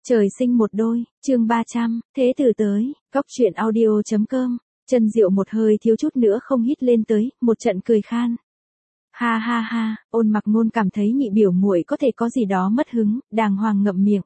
Trời sinh một đôi, chương 300, thế tử tới, góc chuyện audio.com, Chân Diệu một hơi thiếu chút nữa không hít lên tới, một trận cười khan. Ha ha ha, Ôn Mặc Ngôn cảm thấy nhị biểu muội có thể có gì đó mất hứng, đàng hoàng ngậm miệng.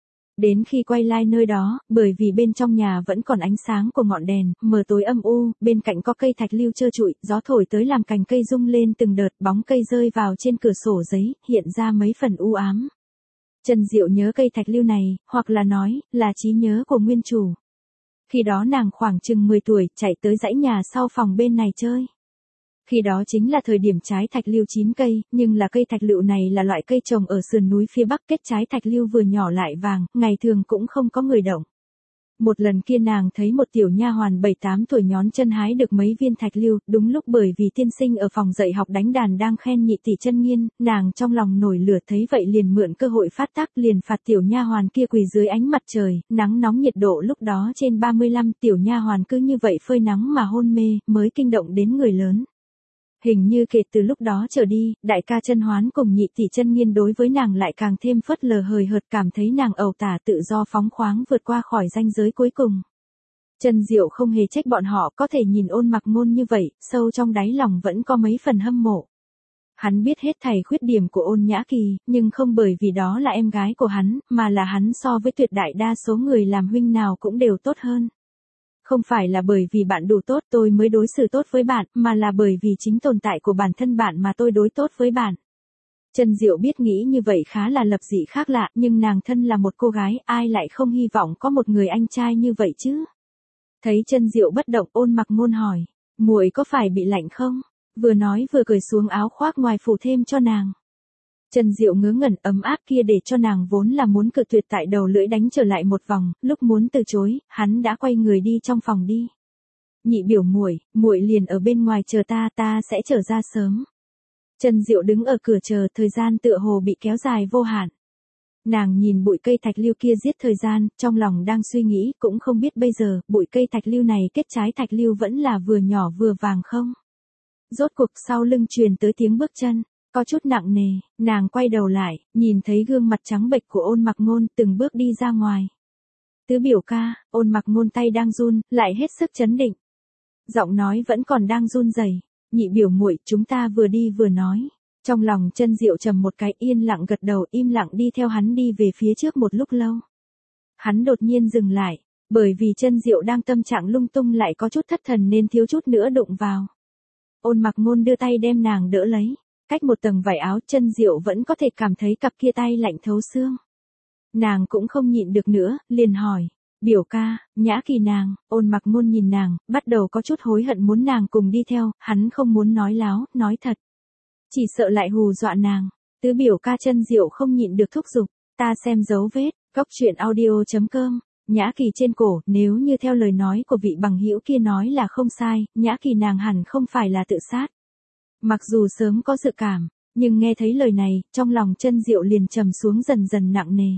Đến khi quay lại nơi đó, bởi vì bên trong nhà vẫn còn ánh sáng của ngọn đèn, mờ tối âm u, bên cạnh có cây thạch lưu trơ trụi, gió thổi tới làm cành cây rung lên từng đợt, bóng cây rơi vào trên cửa sổ giấy, hiện ra mấy phần u ám. Chân Diệu nhớ cây thạch lưu này, hoặc là nói, là trí nhớ của nguyên chủ. Khi đó nàng khoảng chừng 10 tuổi, chạy tới dãy nhà sau phòng bên này chơi. Khi đó chính là thời điểm trái thạch lưu chín cây, nhưng là cây thạch lưu này là loại cây trồng ở sườn núi phía bắc, kết trái thạch lưu vừa nhỏ lại vàng, ngày thường cũng không có người động. Một lần kia nàng thấy một tiểu nha hoàn 7-8 tuổi nhón chân hái được mấy viên thạch lưu, đúng lúc bởi vì tiên sinh ở phòng dạy học đánh đàn đang khen nhị tỷ chân nghiên, nàng trong lòng nổi lửa thấy vậy liền mượn cơ hội phát tác, liền phạt tiểu nha hoàn kia quỳ dưới ánh mặt trời, nắng nóng nhiệt độ lúc đó trên 35, tiểu nha hoàn cứ như vậy phơi nắng mà hôn mê, mới kinh động đến người lớn. Hình như kể từ lúc đó trở đi, đại ca Chân Hoán cùng nhị tỷ Chân Nghiên đối với nàng lại càng thêm phớt lờ hời hợt, cảm thấy nàng ẩu tả tự do phóng khoáng vượt qua khỏi ranh giới cuối cùng. Chân Diệu không hề trách bọn họ, có thể nhìn Ôn Mặc Ngôn như vậy, sâu trong đáy lòng vẫn có mấy phần hâm mộ. Hắn biết hết thảy khuyết điểm của Ôn Nhã Kỳ, nhưng không bởi vì đó là em gái của hắn, mà là hắn so với tuyệt đại đa số người làm huynh nào cũng đều tốt hơn. Không phải là bởi vì bạn đủ tốt tôi mới đối xử tốt với bạn, mà là bởi vì chính tồn tại của bản thân bạn mà tôi đối tốt với bạn. Chân Diệu biết nghĩ như vậy khá là lập dị khác lạ, nhưng nàng thân là một cô gái, ai lại không hy vọng có một người anh trai như vậy chứ? Thấy Chân Diệu bất động, Ôn Mặc Ngôn hỏi, muội có phải bị lạnh không? Vừa nói vừa cởi xuống áo khoác ngoài phủ thêm cho nàng. Chân Diệu ngớ ngẩn, ấm áp kia để cho nàng vốn là muốn cự tuyệt tại đầu lưỡi đánh trở lại một vòng, lúc muốn từ chối, hắn đã quay người đi trong phòng đi. Nhị biểu muội, muội liền ở bên ngoài chờ ta sẽ trở ra sớm. Chân Diệu đứng ở cửa chờ, thời gian tựa hồ bị kéo dài vô hạn. Nàng nhìn bụi cây thạch lưu kia giết thời gian, trong lòng đang suy nghĩ, cũng không biết bây giờ, bụi cây thạch lưu này kết trái thạch lưu vẫn là vừa nhỏ vừa vàng không? Rốt cuộc sau lưng truyền tới tiếng bước chân. Có chút nặng nề, nàng quay đầu lại, nhìn thấy gương mặt trắng bệch của Ôn Mặc Ngôn từng bước đi ra ngoài. Tứ biểu ca, Ôn Mặc Ngôn tay đang run, lại hết sức chấn định. Giọng nói vẫn còn đang run rẩy. Nhị biểu muội, chúng ta vừa đi vừa nói. Trong lòng Chân Diệu trầm một cái, yên lặng gật đầu, im lặng đi theo hắn đi về phía trước một lúc lâu. Hắn đột nhiên dừng lại, bởi vì Chân Diệu đang tâm trạng lung tung lại có chút thất thần nên thiếu chút nữa đụng vào. Ôn Mặc Ngôn đưa tay đem nàng đỡ lấy. Cách một tầng vải áo, Chân Diệu vẫn có thể cảm thấy cặp kia tay lạnh thấu xương. Nàng cũng không nhịn được nữa, liền hỏi, biểu ca, Nhã Kỳ nàng. Ôn Mặc Ngôn nhìn nàng, bắt đầu có chút hối hận muốn nàng cùng đi theo, hắn không muốn nói láo, nói thật. Chỉ sợ lại hù dọa nàng. Tứ biểu ca. Chân Diệu không nhịn được thúc giục, ta xem dấu vết, góc chuyện audio.com. Nhã Kỳ trên cổ, nếu như theo lời nói của vị bằng hữu kia nói là không sai, Nhã Kỳ nàng hẳn không phải là tự sát. Mặc dù sớm có dự cảm, nhưng nghe thấy lời này, trong lòng Chân Diệu liền trầm xuống dần dần nặng nề.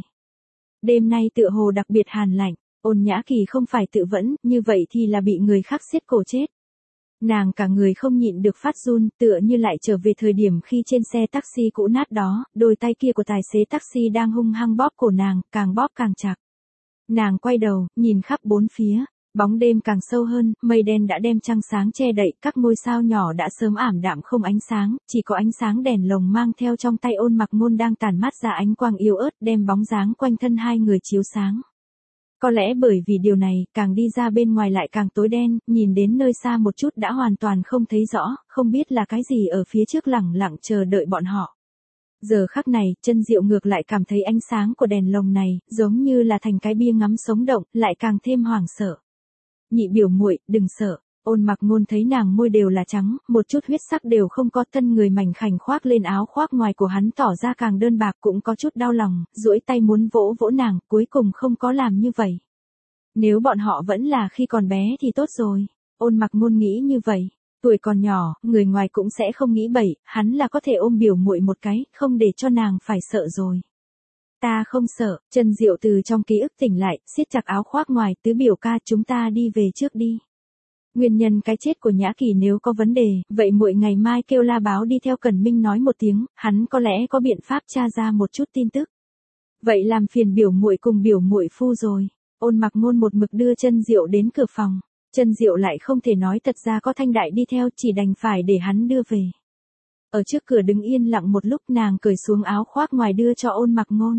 Đêm nay tựa hồ đặc biệt hàn lạnh, Ôn Nhã Kỳ không phải tự vẫn, như vậy thì là bị người khác siết cổ chết. Nàng cả người không nhịn được phát run, tựa như lại trở về thời điểm khi trên xe taxi cũ nát đó, đôi tay kia của tài xế taxi đang hung hăng bóp cổ nàng, càng bóp càng chặt. Nàng quay đầu, nhìn khắp bốn phía. Bóng đêm càng sâu hơn, mây đen đã đem trăng sáng che đậy, các ngôi sao nhỏ đã sớm ảm đạm không ánh sáng, chỉ có ánh sáng đèn lồng mang theo trong tay Ôn Mặc Ngôn đang tản mát ra ánh quang yếu ớt, đem bóng dáng quanh thân hai người chiếu sáng. Có lẽ bởi vì điều này, càng đi ra bên ngoài lại càng tối đen, nhìn đến nơi xa một chút đã hoàn toàn không thấy rõ, không biết là cái gì ở phía trước lẳng lặng chờ đợi bọn họ. Giờ khắc này, Chân Diệu ngược lại cảm thấy ánh sáng của đèn lồng này, giống như là thành cái bia ngắm sống động, lại càng thêm hoảng sợ. Nhị biểu muội, đừng sợ. Ôn Mặc Ngôn thấy nàng môi đều là trắng, một chút huyết sắc đều không có, thân người mảnh khảnh khoác lên áo khoác ngoài của hắn tỏ ra càng đơn bạc, cũng có chút đau lòng, duỗi tay muốn vỗ vỗ nàng, cuối cùng không có làm như vậy. Nếu bọn họ vẫn là khi còn bé thì tốt rồi. Ôn Mặc Ngôn nghĩ như vậy. Tuổi còn nhỏ, người ngoài cũng sẽ không nghĩ bậy, hắn là có thể ôm biểu muội một cái, không để cho nàng phải sợ rồi. Ta không sợ. Chân Diệu từ trong ký ức tỉnh lại, siết chặt áo khoác ngoài, tứ biểu ca, chúng ta đi về trước đi. Nguyên nhân cái chết của Nhã Kỳ nếu có vấn đề, vậy muội ngày mai kêu La Báo đi theo Cẩn Minh nói một tiếng, hắn có lẽ có biện pháp tra ra một chút tin tức. Vậy làm phiền biểu muội cùng biểu muội phu rồi. Ôn Mặc Ngôn một mực đưa Chân Diệu đến cửa phòng. Chân Diệu lại không thể nói thật ra có Thanh Đại đi theo, chỉ đành phải để hắn đưa về. Ở trước cửa đứng yên lặng một lúc, nàng cởi xuống áo khoác ngoài đưa cho Ôn Mặc Ngôn.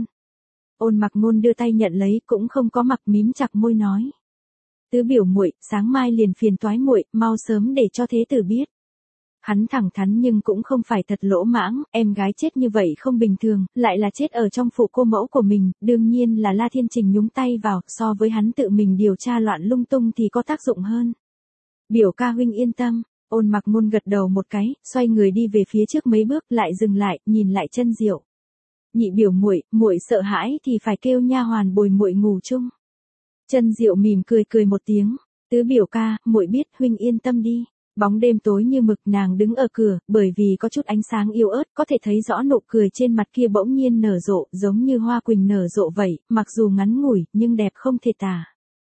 Ôn Mặc Ngôn đưa tay nhận lấy, cũng không có mặc, mím chặt môi nói: "Tứ biểu muội, sáng mai liền phiền toái muội, mau sớm để cho thế tử biết." Hắn thẳng thắn nhưng cũng không phải thật lỗ mãng, em gái chết như vậy không bình thường, lại là chết ở trong phủ cô mẫu của mình, đương nhiên là La Thiên Trình nhúng tay vào, so với hắn tự mình điều tra loạn lung tung thì có tác dụng hơn. "Biểu ca huynh yên tâm." Ôn Mặc Ngôn gật đầu một cái, xoay người đi về phía trước mấy bước, lại dừng lại, nhìn lại Chân Diệu. "Nhị biểu muội, muội sợ hãi thì phải kêu nha hoàn bồi muội ngủ chung." Chân Diệu mỉm cười cười một tiếng. "Tứ biểu ca, muội biết, huynh yên tâm đi." Bóng đêm tối như mực, nàng đứng ở cửa, bởi vì có chút ánh sáng yếu ớt, có thể thấy rõ nụ cười trên mặt kia bỗng nhiên nở rộ, giống như hoa quỳnh nở rộ vậy, mặc dù ngắn ngủi, nhưng đẹp không thể tả.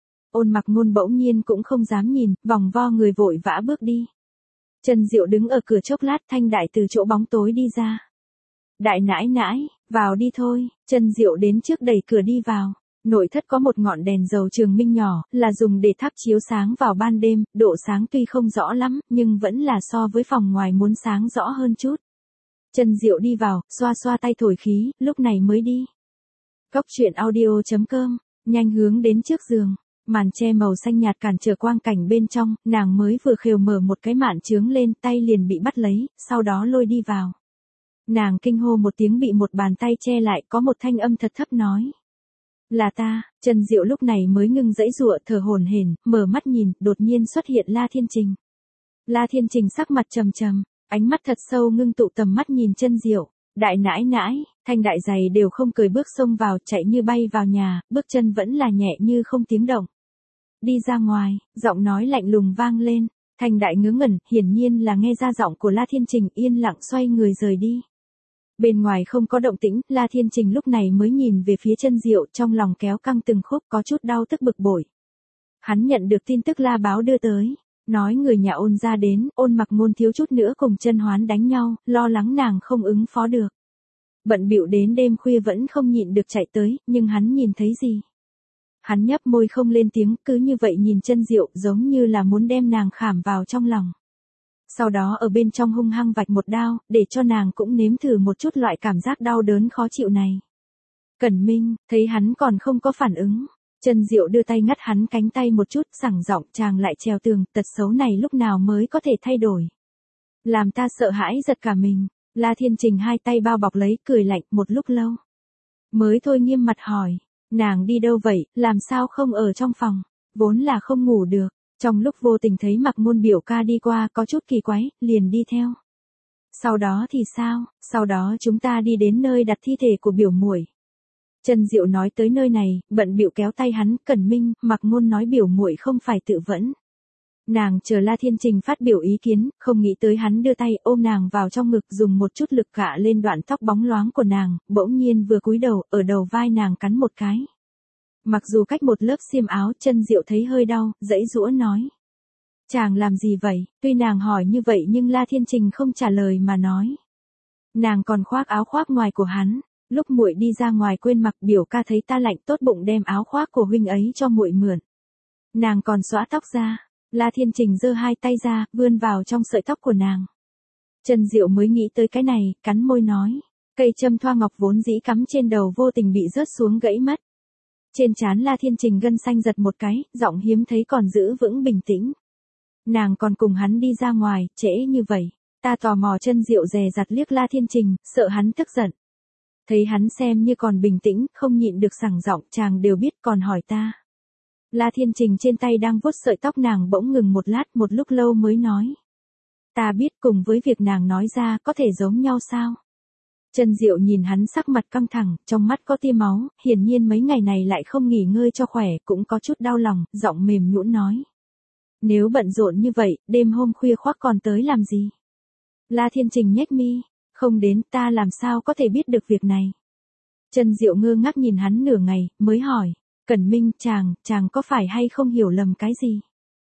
Ôn Mặc Ngôn bỗng nhiên cũng không dám nhìn, vòng vo người vội vã bước đi. Chân Diệu đứng ở cửa chốc lát, Thanh Đại từ chỗ bóng tối đi ra. "Đại nãi nãi, vào đi thôi." Chân Diệu đến trước đẩy cửa đi vào. Nội thất có một ngọn đèn dầu trường minh nhỏ, là dùng để thắp chiếu sáng vào ban đêm, độ sáng tuy không rõ lắm, nhưng vẫn là so với phòng ngoài muốn sáng rõ hơn chút. Chân Diệu đi vào, xoa xoa tay thổi khí, lúc này mới đi. Cốc truyện audio.com, nhanh hướng đến trước giường. Màn che màu xanh nhạt cản trở quang cảnh bên trong, nàng mới vừa khều mở một cái mạn chướng lên, tay liền bị bắt lấy, sau đó lôi đi vào. Nàng kinh hô một tiếng, bị một bàn tay che lại, có một thanh âm thật thấp nói: "Là ta." Chân Diệu lúc này mới ngưng dãy giụa, thở hổn hển, mở mắt nhìn, đột nhiên xuất hiện La Thiên Trình. La Thiên Trình sắc mặt trầm trầm, ánh mắt thật sâu ngưng tụ, tầm mắt nhìn Chân Diệu. "Đại nãi nãi." Thanh Đại giày đều không cởi bước xông vào, chạy như bay vào nhà, bước chân vẫn là nhẹ như không tiếng động. "Đi ra ngoài." Giọng nói lạnh lùng vang lên. Thanh Đại ngớ ngẩn, hiển nhiên là nghe ra giọng của La Thiên Trình, yên lặng xoay người rời đi. Bên ngoài không có động tĩnh, La Thiên Trình lúc này mới nhìn về phía Chân Diệu, trong lòng kéo căng từng khúc, có chút đau tức bực bội. Hắn nhận được tin tức La báo đưa tới, nói người nhà Ôn gia đến, Ôn Mặc Ngôn thiếu chút nữa cùng Chân Hoán đánh nhau, lo lắng nàng không ứng phó được. Bận bịu đến đêm khuya vẫn không nhịn được chạy tới, nhưng hắn nhìn thấy gì? Hắn nhấp môi không lên tiếng, cứ như vậy nhìn Chân Diệu, giống như là muốn đem nàng khảm vào trong lòng. Sau đó ở bên trong hung hăng vạch một đao, để cho nàng cũng nếm thử một chút loại cảm giác đau đớn khó chịu này. Cẩn Minh, thấy hắn còn không có phản ứng. Chân Diệu đưa tay ngắt hắn cánh tay một chút, sẳng giọng: "Chàng lại trèo tường, tật xấu này lúc nào mới có thể thay đổi. Làm ta sợ hãi giật cả mình." La Thiên Trình hai tay bao bọc lấy, cười lạnh một lúc lâu. Mới thôi nghiêm mặt hỏi: "Nàng đi đâu vậy, làm sao không ở trong phòng?" Vốn là không ngủ được. Trong lúc vô tình thấy Mặc Ngôn biểu ca đi qua, có chút kỳ quái, liền đi theo. "Sau đó thì sao?" "Sau đó chúng ta đi đến nơi đặt thi thể của biểu muội." Chân Diệu nói tới nơi này, bận bịu kéo tay hắn: "Cẩn Minh, Mặc Ngôn nói biểu muội không phải tự vẫn." Nàng chờ La Thiên Trình phát biểu ý kiến, không nghĩ tới hắn đưa tay ôm nàng vào trong ngực, dùng một chút lực gạ lên đoạn tóc bóng loáng của nàng, bỗng nhiên vừa cúi đầu, ở đầu vai nàng cắn một cái. Mặc dù cách một lớp xiêm áo, Chân Diệu thấy hơi đau, giãy giũa nói: "Chàng làm gì vậy?" Tuy nàng hỏi như vậy nhưng La Thiên Trình không trả lời mà nói: "Nàng còn khoác áo khoác ngoài của hắn, lúc muội đi ra ngoài quên mặc, biểu ca thấy ta lạnh, tốt bụng đem áo khoác của huynh ấy cho muội mượn. Nàng còn xõa tóc ra." La Thiên Trình giơ hai tay ra, vươn vào trong sợi tóc của nàng. Chân Diệu mới nghĩ tới cái này, cắn môi nói: "Cây châm thoa ngọc vốn dĩ cắm trên đầu vô tình bị rớt xuống gãy mất." Trên trán La Thiên Trình gân xanh giật một cái, giọng hiếm thấy còn giữ vững bình tĩnh: "Nàng còn cùng hắn đi ra ngoài, trễ như vậy." Ta tò mò. Chân Diệu dè dặt liếc La Thiên Trình, sợ hắn tức giận. Thấy hắn xem như còn bình tĩnh, không nhịn được sẳng giọng: "Chàng đều biết còn hỏi ta." La Thiên Trình trên tay đang vuốt sợi tóc nàng bỗng ngừng một lát, một lúc lâu mới nói: "Ta biết." Cùng với việc nàng nói ra, có thể giống nhau sao? Chân Diệu nhìn hắn sắc mặt căng thẳng, trong mắt có tia máu, hiển nhiên mấy ngày này lại không nghỉ ngơi cho khỏe, cũng có chút đau lòng, giọng mềm nhũn nói: "Nếu bận rộn như vậy, đêm hôm khuya khoác còn tới làm gì?" La Thiên Trình nhếch mi: "Không đến, ta làm sao có thể biết được việc này?" Chân Diệu ngơ ngác nhìn hắn nửa ngày, mới hỏi: "Cẩn Minh, chàng có phải hay không hiểu lầm cái gì?"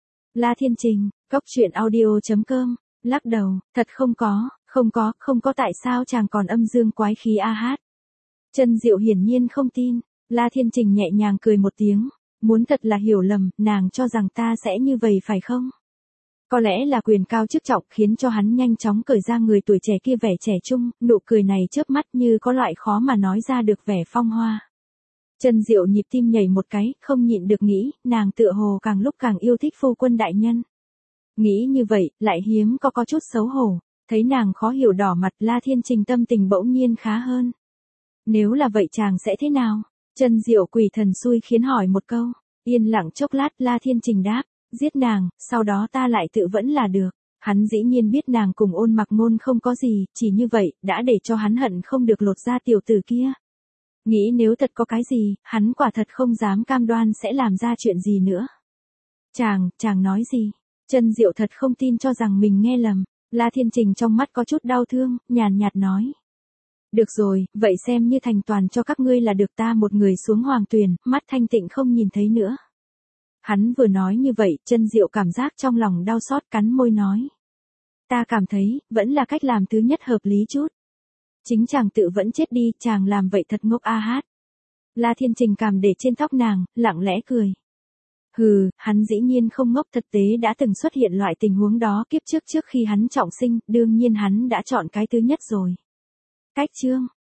La Thiên Trình, Cốc truyện audio.com, lắc đầu: "Thật không có, không có, tại sao chàng còn âm dương quái khí a hát?" Chân Diệu hiển nhiên không tin, La Thiên Trình nhẹ nhàng cười một tiếng, muốn thật là hiểu lầm, nàng cho rằng ta sẽ như vậy phải không? Có lẽ là quyền cao chức trọng khiến cho hắn nhanh chóng cởi ra người tuổi trẻ kia vẻ trẻ trung, nụ cười này chớp mắt như có loại khó mà nói ra được vẻ phong hoa. Chân Diệu nhịp tim nhảy một cái, không nhịn được nghĩ, nàng tựa hồ càng lúc càng yêu thích phu quân đại nhân. Nghĩ như vậy, lại hiếm có chút xấu hổ, thấy nàng khó hiểu đỏ mặt, La Thiên Trình tâm tình bỗng nhiên khá hơn. Nếu là vậy chàng sẽ thế nào? Chân Diệu quỷ thần xui khiến hỏi một câu, yên lặng chốc lát, La Thiên Trình đáp, giết nàng, sau đó ta lại tự vẫn là được. Hắn dĩ nhiên biết nàng cùng Ôn Mặc Ngôn không có gì, chỉ như vậy, đã để cho hắn hận không được lột ra tiểu tử kia. Nghĩ nếu thật có cái gì, hắn quả thật không dám cam đoan sẽ làm ra chuyện gì nữa. Chàng nói gì? Chân Diệu thật không tin cho rằng mình nghe lầm. La Thiên Trình trong mắt có chút đau thương, nhàn nhạt nói. Được rồi, vậy xem như thành toàn cho các ngươi là được, ta một người xuống hoàng tuyền, mắt thanh tịnh không nhìn thấy nữa. Hắn vừa nói như vậy, Chân Diệu cảm giác trong lòng đau xót, cắn môi nói. Ta cảm thấy, vẫn là cách làm thứ nhất hợp lý chút. Chính chàng tự vẫn chết đi, chàng làm vậy thật ngốc a hát. La Thiên Trình cảm để trên tóc nàng, lặng lẽ cười. Hừ, hắn dĩ nhiên không ngốc, thực tế đã từng xuất hiện loại tình huống đó kiếp trước khi hắn trọng sinh, đương nhiên hắn đã chọn cái thứ nhất rồi. Cách chương